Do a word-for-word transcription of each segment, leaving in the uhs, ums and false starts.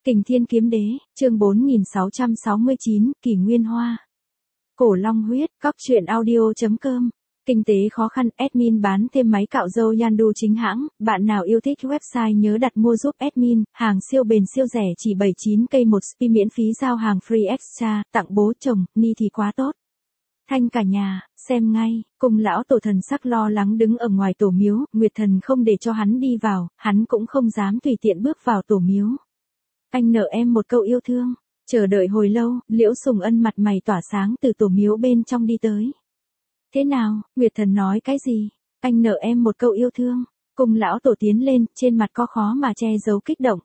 Kình Thiên Kiếm Đế, chương bốn nghìn sáu trăm sáu mươi chín, Kỷ Nguyên Hoa. Cổ Long Huyết, Cóc truyện audio chấm com. Kinh tế khó khăn, admin bán thêm máy cạo râu Yandu chính hãng, bạn nào yêu thích website nhớ đặt mua giúp admin, hàng siêu bền siêu rẻ chỉ bảy mươi chín cây một spi miễn phí giao hàng free extra, tặng bố chồng, ni thì quá tốt. Thanh cả nhà, xem ngay, cùng lão tổ thần sắc lo lắng đứng ở ngoài tổ miếu, Nguyệt Thần không để cho hắn đi vào, hắn cũng không dám tùy tiện bước vào tổ miếu. Anh nợ em một câu yêu thương, chờ đợi hồi lâu, Liễu Sùng Ân mặt mày tỏa sáng từ tổ miếu bên trong đi tới. Thế nào, Nguyệt Thần nói cái gì? Anh nợ em một câu yêu thương, cùng lão tổ tiến lên, trên mặt có khó mà che giấu kích động.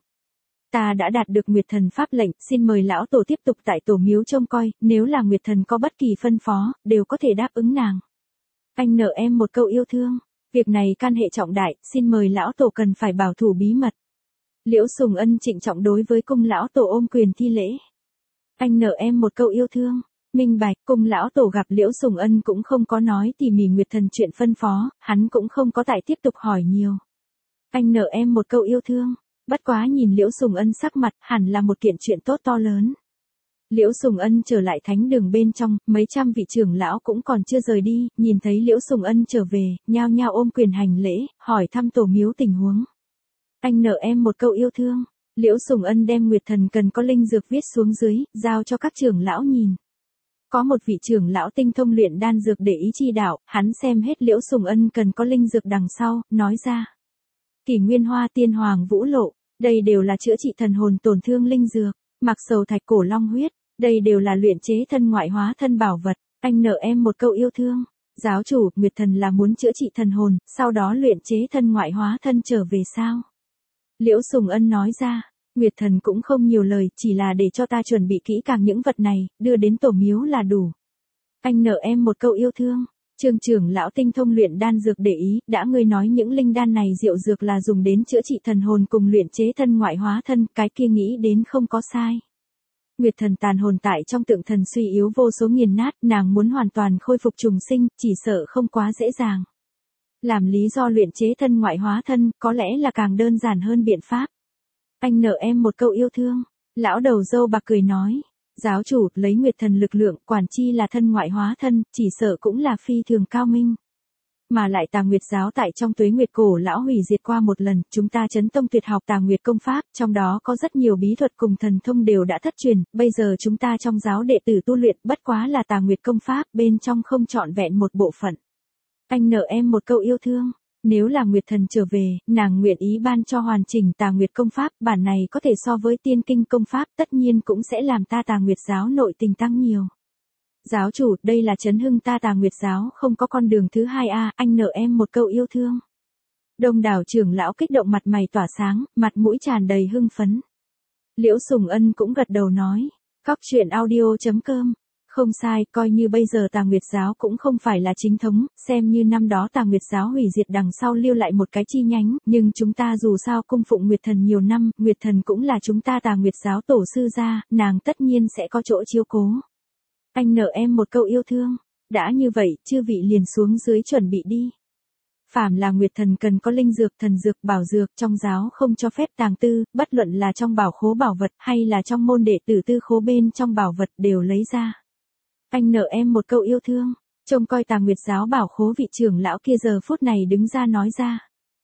Ta đã đạt được Nguyệt Thần pháp lệnh, xin mời lão tổ tiếp tục tại tổ miếu trông coi, nếu là Nguyệt Thần có bất kỳ phân phó, đều có thể đáp ứng nàng. Anh nợ em một câu yêu thương, việc này can hệ trọng đại, xin mời lão tổ cần phải bảo thủ bí mật. Liễu Sùng Ân trịnh trọng đối với cung lão tổ ôm quyền thi lễ. Anh nợ em một câu yêu thương, minh bạch, cung lão tổ gặp Liễu Sùng Ân cũng không có nói tỉ mỉ Nguyệt Thần chuyện phân phó, hắn cũng không có tại tiếp tục hỏi nhiều. Anh nợ em một câu yêu thương, bất quá nhìn Liễu Sùng Ân sắc mặt, hẳn là một kiện chuyện tốt to lớn. Liễu Sùng Ân trở lại thánh đường bên trong, mấy trăm vị trưởng lão cũng còn chưa rời đi, nhìn thấy Liễu Sùng Ân trở về, nhao nhao ôm quyền hành lễ, hỏi thăm tổ miếu tình huống. Anh nợ em một câu yêu thương. Liễu Sùng Ân đem Nguyệt Thần cần có linh dược viết xuống dưới, giao cho các trưởng lão nhìn. Có một vị trưởng lão tinh thông luyện đan dược để ý chi đạo, hắn xem hết Liễu Sùng Ân cần có linh dược đằng sau, nói ra. Kỷ Nguyên Hoa, Tiên Hoàng Vũ Lộ, đây đều là chữa trị thần hồn tổn thương linh dược, Mặc Sầu Thạch, Cổ Long Huyết, đây đều là luyện chế thân ngoại hóa thân bảo vật, anh nợ em một câu yêu thương. Giáo chủ, Nguyệt Thần là muốn chữa trị thần hồn, sau đó luyện chế thân ngoại hóa thân trở về sao? Liễu Sùng Ân nói ra, Nguyệt Thần cũng không nhiều lời, chỉ là để cho ta chuẩn bị kỹ càng những vật này, đưa đến tổ miếu là đủ. Anh nợ em một câu yêu thương. Trương trưởng lão tinh thông luyện đan dược để ý, đã ngươi nói những linh đan này diệu dược là dùng đến chữa trị thần hồn cùng luyện chế thân ngoại hóa thân, cái kia nghĩ đến không có sai. Nguyệt Thần tàn hồn tại trong tượng thần suy yếu vô số nghiền nát, nàng muốn hoàn toàn khôi phục trùng sinh, chỉ sợ không quá dễ dàng. Làm lý do luyện chế thân ngoại hóa thân, có lẽ là càng đơn giản hơn biện pháp. Anh nợ em một câu yêu thương. Lão đầu dâu bạc cười nói. Giáo chủ, lấy Nguyệt Thần lực lượng, quản chi là thân ngoại hóa thân, chỉ sợ cũng là phi thường cao minh. Mà lại Tà Nguyệt giáo tại trong Tuế Nguyệt cổ lão hủy diệt qua một lần, chúng ta chấn tông tuyệt học Tà Nguyệt công pháp, trong đó có rất nhiều bí thuật cùng thần thông đều đã thất truyền, bây giờ chúng ta trong giáo đệ tử tu luyện, bất quá là Tà Nguyệt công pháp, bên trong không trọn vẹn một bộ phận. Anh nợ em một câu yêu thương. Nếu là Nguyệt Thần trở về, nàng nguyện ý ban cho hoàn chỉnh Tà Nguyệt công pháp, bản này có thể so với tiên kinh công pháp, tất nhiên cũng sẽ làm ta Tà Nguyệt giáo nội tình tăng nhiều. Giáo chủ, đây là chấn hưng ta Tà Nguyệt giáo, không có con đường thứ hai a, à, anh nợ em một câu yêu thương. Đông đảo trưởng lão kích động mặt mày tỏa sáng, mặt mũi tràn đầy hưng phấn. Liễu Sùng Ân cũng gật đầu nói, Cóc truyện audio chấm com. Không sai, coi như bây giờ Tà Nguyệt giáo cũng không phải là chính thống, xem như năm đó Tà Nguyệt giáo hủy diệt đằng sau lưu lại một cái chi nhánh, nhưng chúng ta dù sao cung phụng Nguyệt Thần nhiều năm, Nguyệt Thần cũng là chúng ta Tà Nguyệt giáo tổ sư gia, nàng tất nhiên sẽ có chỗ chiếu cố. Anh nợ em một câu yêu thương. Đã như vậy, chư vị liền xuống dưới chuẩn bị đi. Phàm là Nguyệt Thần cần có linh dược, thần dược, bảo dược, trong giáo không cho phép tàng tư, bất luận là trong bảo khố bảo vật hay là trong môn đệ tử tư khố bên trong bảo vật đều lấy ra. Anh nợ em một câu yêu thương. Trông coi Tà Nguyệt giáo bảo khố vị trưởng lão kia giờ phút này đứng ra nói ra.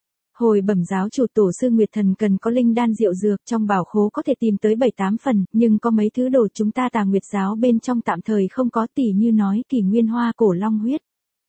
Hồi bẩm giáo chủ, tổ sư Nguyệt Thần cần có linh đan diệu dược, trong bảo khố có thể tìm tới bảy tám phần, nhưng có mấy thứ đồ chúng ta Tà Nguyệt giáo bên trong tạm thời không có, tỉ như nói Kỷ Nguyên Hoa, Cổ Long Huyết.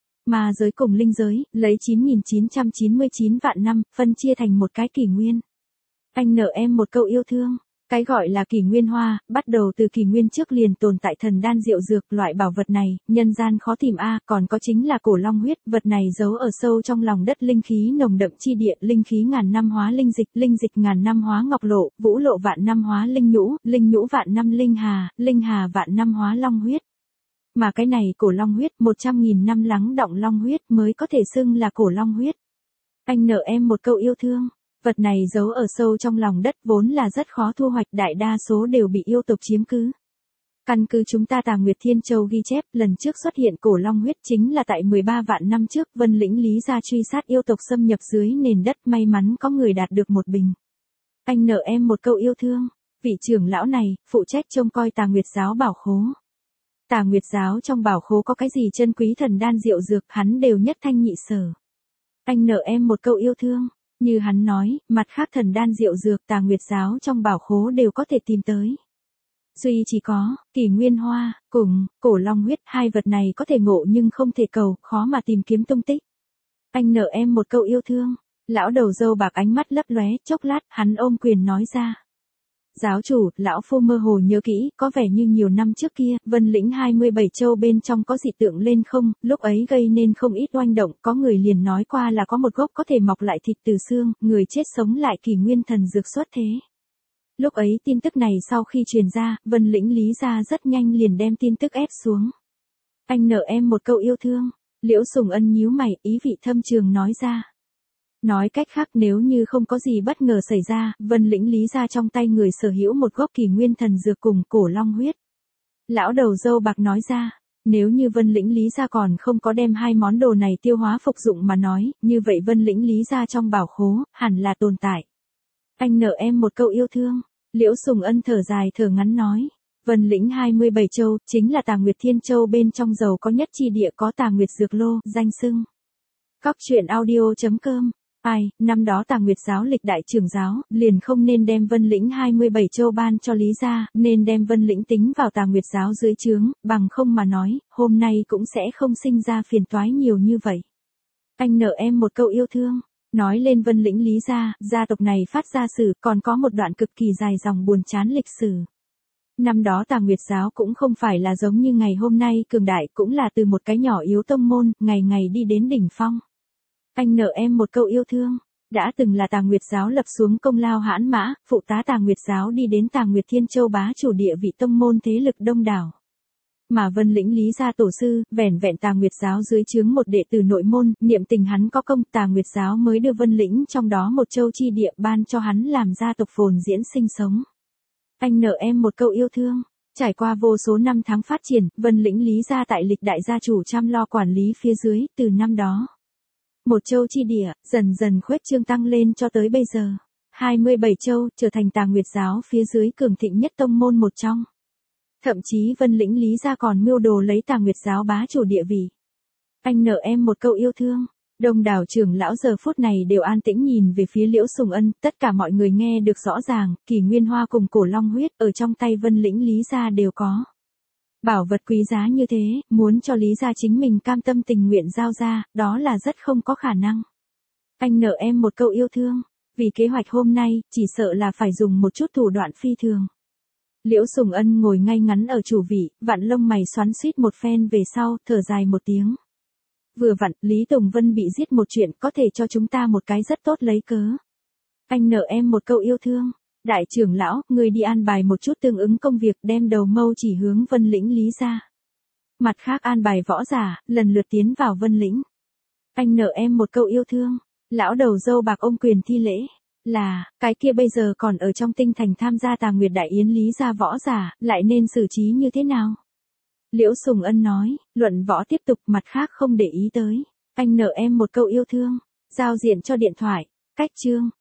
Mà giới cùng linh giới, lấy chín nghìn chín trăm chín mươi chín vạn năm, phân chia thành một cái kỷ nguyên. Anh nợ em một câu yêu thương. Cái gọi là Kỷ Nguyên Hoa, bắt đầu từ kỷ nguyên trước liền tồn tại thần đan diệu dược, loại bảo vật này, nhân gian khó tìm a, à, còn có chính là Cổ Long Huyết, vật này giấu ở sâu trong lòng đất linh khí nồng đậm chi địa, linh khí ngàn năm hóa linh dịch, linh dịch ngàn năm hóa ngọc lộ, vũ lộ vạn năm hóa linh nhũ, linh nhũ vạn năm linh hà, linh hà vạn năm hóa long huyết. Mà cái này Cổ Long Huyết, một trăm nghìn năm lắng đọng long huyết mới có thể xưng là Cổ Long Huyết. Anh nợ em một câu yêu thương. Vật này giấu ở sâu trong lòng đất vốn là rất khó thu hoạch, đại đa số đều bị yêu tộc chiếm cứ. Căn cứ chúng ta Tà Nguyệt Thiên Châu ghi chép, lần trước xuất hiện Cổ Long Huyết chính là tại mười ba vạn năm trước, Vân Lĩnh Lý gia truy sát yêu tộc xâm nhập dưới nền đất, may mắn có người đạt được một bình. Anh nợ em một câu yêu thương. Vị trưởng lão này, phụ trách trông coi Tà Nguyệt giáo bảo khố. Tà Nguyệt giáo trong bảo khố có cái gì chân quý thần đan diệu dược, hắn đều nhất thanh nhị sở. Anh nợ em một câu yêu thương, như hắn nói, mặt khác thần đan diệu dược Tà Nguyệt giáo trong bảo khố đều có thể tìm tới. Duy chỉ có, Kỷ Nguyên Hoa, cùng, Cổ Long huyết, hai vật này có thể ngộ nhưng không thể cầu, khó mà tìm kiếm tung tích. Anh nợ em một câu yêu thương, lão đầu râu bạc ánh mắt lấp lóe, chốc lát, hắn ôm quyền nói ra. Giáo chủ, lão phu mơ hồ nhớ kỹ, có vẻ như nhiều năm trước kia, Vân lĩnh hai mươi bảy châu bên trong có dị tượng lên không, lúc ấy gây nên không ít oanh động, có người liền nói qua là có một gốc có thể mọc lại thịt từ xương, người chết sống lại Kỷ Nguyên thần dược xuất thế. Lúc ấy tin tức này sau khi truyền ra, Vân lĩnh Lý gia rất nhanh liền đem tin tức ép xuống. Anh nợ em một câu yêu thương, Liễu Sùng Ân nhíu mày, ý vị thâm trường nói ra. Nói cách khác nếu như không có gì bất ngờ xảy ra, Vân lĩnh Lý gia trong tay người sở hữu một gốc Kỷ Nguyên thần dược cùng Cổ Long huyết. Lão đầu râu bạc nói ra, nếu như Vân lĩnh Lý gia còn không có đem hai món đồ này tiêu hóa phục dụng mà nói, như vậy Vân lĩnh Lý gia trong bảo khố, hẳn là tồn tại. Anh nợ em một câu yêu thương, Liễu Sùng Ân thở dài thở ngắn nói. Vân lĩnh hai mươi bảy châu, chính là Tà Nguyệt Thiên Châu bên trong giàu có nhất chi địa có Tà Nguyệt Dược Lô, danh xưng. Cóc truyện audio chấm com. Ai, năm đó Tà Nguyệt giáo lịch đại trưởng giáo, liền không nên đem Vân lĩnh hai mươi bảy châu ban cho Lý gia, nên đem Vân lĩnh tính vào Tà Nguyệt giáo dưới trướng, bằng không mà nói, hôm nay cũng sẽ không sinh ra phiền toái nhiều như vậy. Anh nợ em một câu yêu thương. Nói lên Vân lĩnh Lý gia, gia tộc này phát ra sử, còn có một đoạn cực kỳ dài dòng buồn chán lịch sử. Năm đó Tà Nguyệt giáo cũng không phải là giống như ngày hôm nay cường đại, cũng là từ một cái nhỏ yếu tông môn, ngày ngày đi đến đỉnh phong. Anh nợ em một câu yêu thương, đã từng là Tà Nguyệt giáo lập xuống công lao hãn mã, phụ tá Tà Nguyệt giáo đi đến Tà Nguyệt Thiên Châu bá chủ địa vị tông môn thế lực đông đảo. Mà Vân lĩnh Lý gia tổ sư, vẻn vẹn Tà Nguyệt giáo dưới trướng một đệ tử nội môn, niệm tình hắn có công, Tà Nguyệt giáo mới đưa Vân lĩnh trong đó một châu chi địa ban cho hắn làm gia tộc phồn diễn sinh sống. Anh nợ em một câu yêu thương, trải qua vô số năm tháng phát triển, Vân lĩnh Lý gia tại lịch đại gia chủ chăm lo quản lý phía dưới, từ năm đó. Một châu chi địa, dần dần khuếch trương tăng lên cho tới bây giờ. hai mươi bảy châu, trở thành Tà Nguyệt giáo phía dưới cường thịnh nhất tông môn một trong. Thậm chí Vân lĩnh Lý gia còn mưu đồ lấy Tà Nguyệt giáo bá chủ địa vị. Anh nợ em một câu yêu thương. Đông đảo trưởng lão giờ phút này đều an tĩnh nhìn về phía Liễu Sùng Ân, tất cả mọi người nghe được rõ ràng, Kỷ Nguyên Hoa cùng Cổ Long huyết ở trong tay Vân lĩnh Lý gia đều có. Bảo vật quý giá như thế, muốn cho Lý gia chính mình cam tâm tình nguyện giao ra, đó là rất không có khả năng. Anh nợ em một câu yêu thương, vì kế hoạch hôm nay, chỉ sợ là phải dùng một chút thủ đoạn phi thường. Liễu Sùng Ân ngồi ngay ngắn ở chủ vị, vặn lông mày xoắn xuýt một phen về sau, thở dài một tiếng. Vừa vặn, Lý Tùng Vân bị giết một chuyện có thể cho chúng ta một cái rất tốt lấy cớ. Anh nợ em một câu yêu thương. Đại trưởng lão, người đi an bài một chút tương ứng công việc đem đầu mâu chỉ hướng Vân lĩnh Lý gia. Mặt khác an bài võ giả, lần lượt tiến vào Vân lĩnh. Anh nợ em một câu yêu thương. Lão đầu râu bạc ôm quyền thi lễ. Là, cái kia bây giờ còn ở trong tinh thành tham gia Tà Nguyệt đại yến Lý gia võ giả, lại nên xử trí như thế nào? Liễu Sùng Ân nói, luận võ tiếp tục, mặt khác không để ý tới. Anh nợ em một câu yêu thương. Giao diện cho điện thoại. Cách chương.